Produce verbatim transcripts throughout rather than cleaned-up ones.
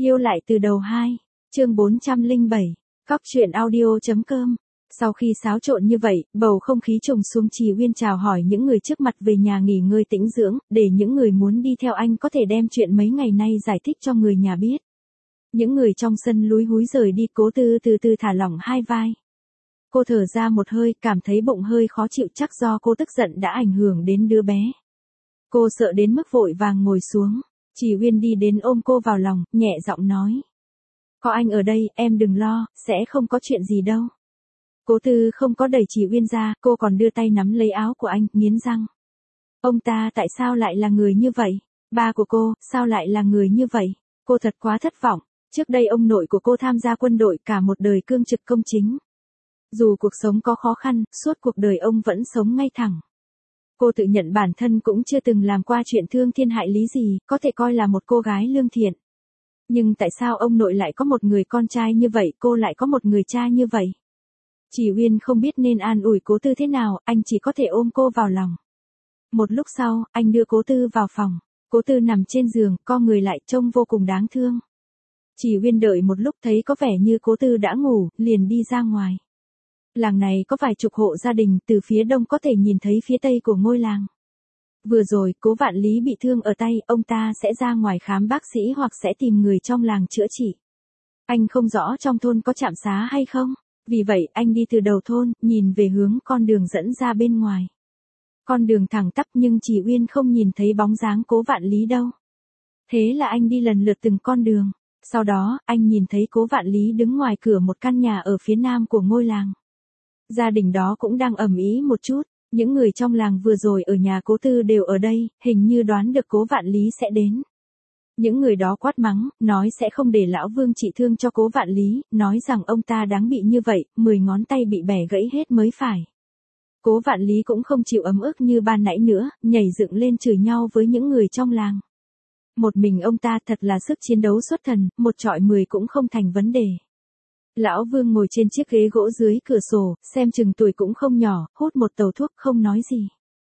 Yêu lại từ đầu hai, chương bốn trăm lẻ bảy, cóc truyện audio.com. Sau khi xáo trộn như vậy, bầu không khí trùng xuống, Trì Uyên chào hỏi những người trước mặt về nhà nghỉ ngơi tĩnh dưỡng, để những người muốn đi theo anh có thể đem chuyện mấy ngày nay giải thích cho người nhà biết. Những người trong sân lúi húi rời đi, Cố Tư từ từ thả lỏng hai vai. Cô thở ra một hơi, cảm thấy bụng hơi khó chịu, chắc do cô tức giận đã ảnh hưởng đến đứa bé. Cô sợ đến mức vội vàng ngồi xuống. Trì Uyên đi đến ôm cô vào lòng, nhẹ giọng nói. Có anh ở đây, em đừng lo, sẽ không có chuyện gì đâu. Cố Tư không có đẩy Trì Uyên ra, cô còn đưa tay nắm lấy áo của anh, nghiến răng. Ông ta tại sao lại là người như vậy? Ba của cô, sao lại là người như vậy? Cô thật quá thất vọng. Trước đây ông nội của cô tham gia quân đội cả một đời cương trực công chính. Dù cuộc sống có khó khăn, suốt cuộc đời ông vẫn sống ngay thẳng. Cô tự nhận bản thân cũng chưa từng làm qua chuyện thương thiên hại lý gì, có thể coi là một cô gái lương thiện. Nhưng tại sao ông nội lại có một người con trai như vậy, cô lại có một người cha như vậy? Trì Uyên không biết nên an ủi Cố Tư thế nào, anh chỉ có thể ôm cô vào lòng. Một lúc sau, anh đưa Cố Tư vào phòng. Cố Tư nằm trên giường, co người lại, trông vô cùng đáng thương. Trì Uyên đợi một lúc thấy có vẻ như Cố Tư đã ngủ, liền đi ra ngoài. Làng này có vài chục hộ gia đình, từ phía đông có thể nhìn thấy phía tây của ngôi làng. Vừa rồi, Cố Vạn Lý bị thương ở tay, ông ta sẽ ra ngoài khám bác sĩ hoặc sẽ tìm người trong làng chữa trị. Anh không rõ trong thôn có trạm xá hay không, vì vậy anh đi từ đầu thôn, nhìn về hướng con đường dẫn ra bên ngoài. Con đường thẳng tắp nhưng Trì Uyên không nhìn thấy bóng dáng Cố Vạn Lý đâu. Thế là anh đi lần lượt từng con đường. Sau đó, anh nhìn thấy Cố Vạn Lý đứng ngoài cửa một căn nhà ở phía nam của ngôi làng. Gia đình đó cũng đang ầm ĩ một chút, những người trong làng vừa rồi ở nhà Cố Tư đều ở đây, hình như đoán được Cố Vạn Lý sẽ đến. Những người đó quát mắng, nói sẽ không để lão Vương trị thương cho Cố Vạn Lý, nói rằng ông ta đáng bị như vậy, mười ngón tay bị bẻ gãy hết mới phải. Cố Vạn Lý cũng không chịu ấm ức như ban nãy nữa, nhảy dựng lên chửi nhau với những người trong làng. Một mình ông ta thật là sức chiến đấu xuất thần, một trọi mười cũng không thành vấn đề. Lão Vương ngồi trên chiếc ghế gỗ dưới cửa sổ, xem chừng tuổi cũng không nhỏ, hút một tàu thuốc không nói gì.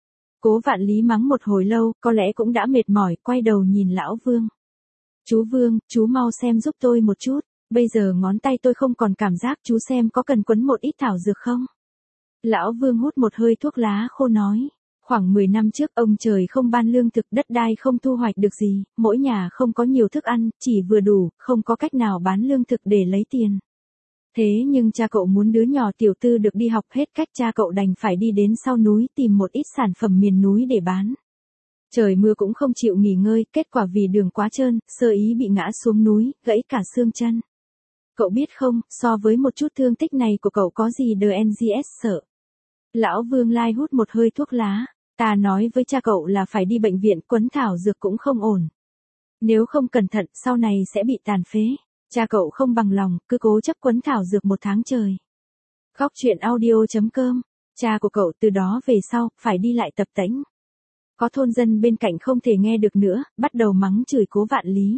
Cố Vạn Lý mắng một hồi lâu, có lẽ cũng đã mệt mỏi, quay đầu nhìn Lão Vương. Chú Vương, chú mau xem giúp tôi một chút, bây giờ ngón tay tôi không còn cảm giác, chú xem có cần quấn một ít thảo dược không? Lão Vương hút một hơi thuốc lá khô nói. Khoảng mười năm trước ông trời không ban lương thực, đất đai không thu hoạch được gì, mỗi nhà không có nhiều thức ăn, chỉ vừa đủ, không có cách nào bán lương thực để lấy tiền. Thế nhưng cha cậu muốn đứa nhỏ Tiểu Tư được đi học, hết cách cha cậu đành phải đi đến sau núi tìm một ít sản phẩm miền núi để bán. Trời mưa cũng không chịu nghỉ ngơi, kết quả vì đường quá trơn, sơ ý bị ngã xuống núi, gãy cả xương chân. Cậu biết không, so với một chút thương tích này của cậu có gì đờ en giê ét sợ. Lão Vương lai hút một hơi thuốc lá. Ta nói với cha cậu là phải đi bệnh viện, quấn thảo dược cũng không ổn. Nếu không cẩn thận, sau này sẽ bị tàn phế. Cha cậu không bằng lòng, cứ cố chấp quấn thảo dược một tháng trời. Cóc truyện audio.com. Cha của cậu từ đó về sau, phải đi lại tập tễnh. Có thôn dân bên cạnh không thể nghe được nữa, bắt đầu mắng chửi Cố Vạn Lý.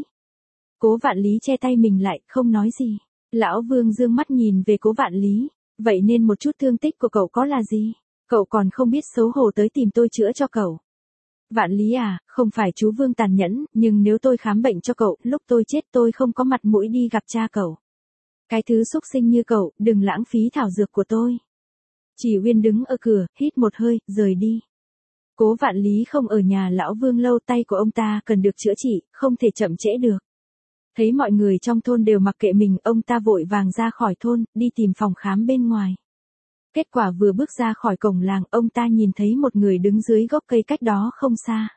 Cố Vạn Lý che tay mình lại, không nói gì. Lão Vương dương mắt nhìn về Cố Vạn Lý. Vậy nên một chút thương tích của cậu có là gì? Cậu còn không biết xấu hổ tới tìm tôi chữa cho cậu. Vạn Lý à, không phải chú Vương tàn nhẫn, nhưng nếu tôi khám bệnh cho cậu, lúc tôi chết tôi không có mặt mũi đi gặp cha cậu. Cái thứ xúc sinh như cậu, đừng lãng phí thảo dược của tôi. Trì Uyên đứng ở cửa, hít một hơi, rời đi. Cố Vạn Lý không ở nhà lão Vương lâu, tay của ông ta cần được chữa trị, không thể chậm trễ được. Thấy mọi người trong thôn đều mặc kệ mình, ông ta vội vàng ra khỏi thôn, đi tìm phòng khám bên ngoài. Kết quả vừa bước ra khỏi cổng làng, ông ta nhìn thấy một người đứng dưới gốc cây cách đó không xa.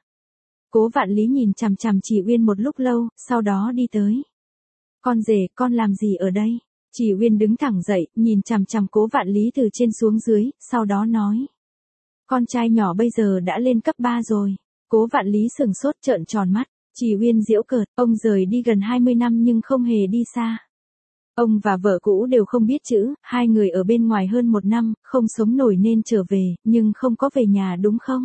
Cố Vạn Lý nhìn chằm chằm Trì Uyên một lúc lâu, sau đó đi tới. Con rể, con làm gì ở đây? Trì Uyên đứng thẳng dậy, nhìn chằm chằm Cố Vạn Lý từ trên xuống dưới, sau đó nói. Con trai nhỏ bây giờ đã lên cấp ba rồi. Cố Vạn Lý sừng sốt trợn tròn mắt. Trì Uyên giễu cợt, ông rời đi gần hai mươi năm nhưng không hề đi xa. Ông và vợ cũ đều không biết chữ, hai người ở bên ngoài hơn một năm, không sống nổi nên trở về, nhưng không có về nhà đúng không?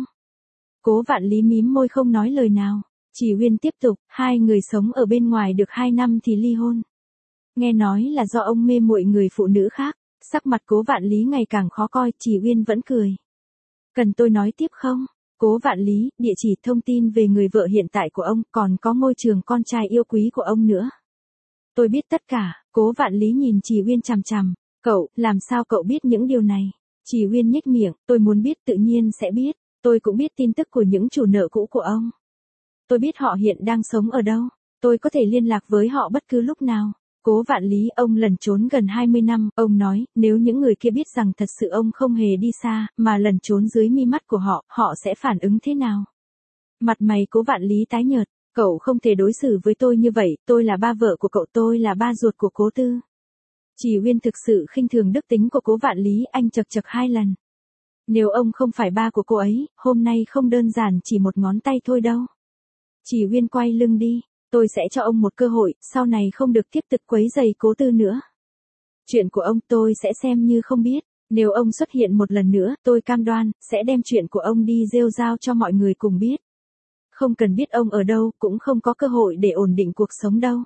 Cố Vạn Lý mím môi không nói lời nào. Trì Uyên tiếp tục, hai người sống ở bên ngoài được hai năm thì ly hôn. Nghe nói là do ông mê muội người phụ nữ khác, sắc mặt Cố Vạn Lý ngày càng khó coi, Trì Uyên vẫn cười. Cần tôi nói tiếp không? Cố Vạn Lý, địa chỉ thông tin về người vợ hiện tại của ông, còn có ngôi trường con trai yêu quý của ông nữa. Tôi biết tất cả, Cố Vạn Lý nhìn Trì Uyên chằm chằm. Cậu, làm sao cậu biết những điều này? Trì Uyên nhếch miệng, tôi muốn biết tự nhiên sẽ biết. Tôi cũng biết tin tức của những chủ nợ cũ của ông. Tôi biết họ hiện đang sống ở đâu. Tôi có thể liên lạc với họ bất cứ lúc nào. Cố Vạn Lý, ông lẩn trốn gần hai mươi năm, ông nói, nếu những người kia biết rằng thật sự ông không hề đi xa, mà lẩn trốn dưới mi mắt của họ, họ sẽ phản ứng thế nào? Mặt mày Cố Vạn Lý tái nhợt, cậu không thể đối xử với tôi như vậy, tôi là ba vợ của cậu, tôi là ba ruột của Cố Tư. Trì Uyên thực sự khinh thường đức tính của Cố Vạn Lý, anh chật chật hai lần. Nếu ông không phải ba của cô ấy, hôm nay không đơn giản chỉ một ngón tay thôi đâu. Trì Uyên quay lưng đi, tôi sẽ cho ông một cơ hội, sau này không được tiếp tục quấy rầy Cố Tư nữa. Chuyện của ông tôi sẽ xem như không biết, nếu ông xuất hiện một lần nữa, tôi cam đoan, sẽ đem chuyện của ông đi rêu rao cho mọi người cùng biết. Không cần biết ông ở đâu, cũng không có cơ hội để ổn định cuộc sống đâu.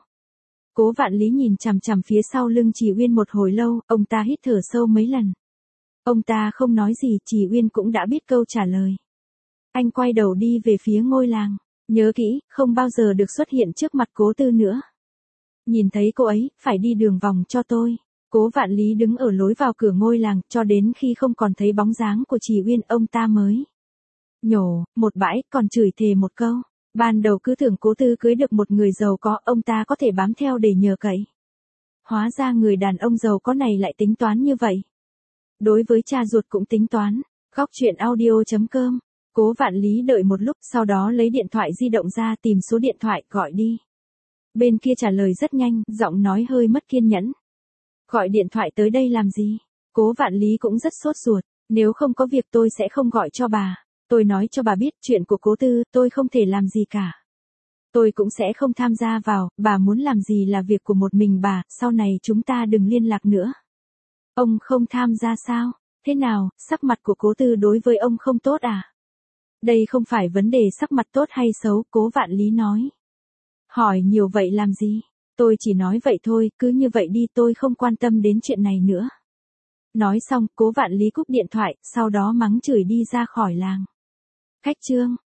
Cố Vạn Lý nhìn chằm chằm phía sau lưng Trì Uyên một hồi lâu, ông ta hít thở sâu mấy lần. Ông ta không nói gì, Trì Uyên cũng đã biết câu trả lời. Anh quay đầu đi về phía ngôi làng. Nhớ kỹ, không bao giờ được xuất hiện trước mặt Cố Tư nữa. Nhìn thấy cô ấy, phải đi đường vòng cho tôi. Cố Vạn Lý đứng ở lối vào cửa ngôi làng, cho đến khi không còn thấy bóng dáng của Trì Uyên, ông ta mới nhổ một bãi, còn chửi thề một câu. Ban đầu cứ tưởng Cố Tư cưới được một người giàu có, ông ta có thể bám theo để nhờ cậy. Hóa ra người đàn ông giàu có này lại tính toán như vậy. Đối với cha ruột cũng tính toán. Góc truyện audio chấm com. Cố Vạn Lý đợi một lúc, sau đó lấy điện thoại di động ra tìm số điện thoại, gọi đi. Bên kia trả lời rất nhanh, giọng nói hơi mất kiên nhẫn. Gọi điện thoại tới đây làm gì? Cố Vạn Lý cũng rất sốt ruột. Nếu không có việc tôi sẽ không gọi cho bà. Tôi nói cho bà biết chuyện của Cố Tư, tôi không thể làm gì cả. Tôi cũng sẽ không tham gia vào, bà muốn làm gì là việc của một mình bà, sau này chúng ta đừng liên lạc nữa. Ông không tham gia sao? Thế nào, sắc mặt của Cố Tư đối với ông không tốt à? Đây không phải vấn đề sắc mặt tốt hay xấu, Cố Vạn Lý nói. Hỏi nhiều vậy làm gì? Tôi chỉ nói vậy thôi, cứ như vậy đi, tôi không quan tâm đến chuyện này nữa. Nói xong, Cố Vạn Lý cúp điện thoại, sau đó mắng chửi đi ra khỏi làng. Khách Trương,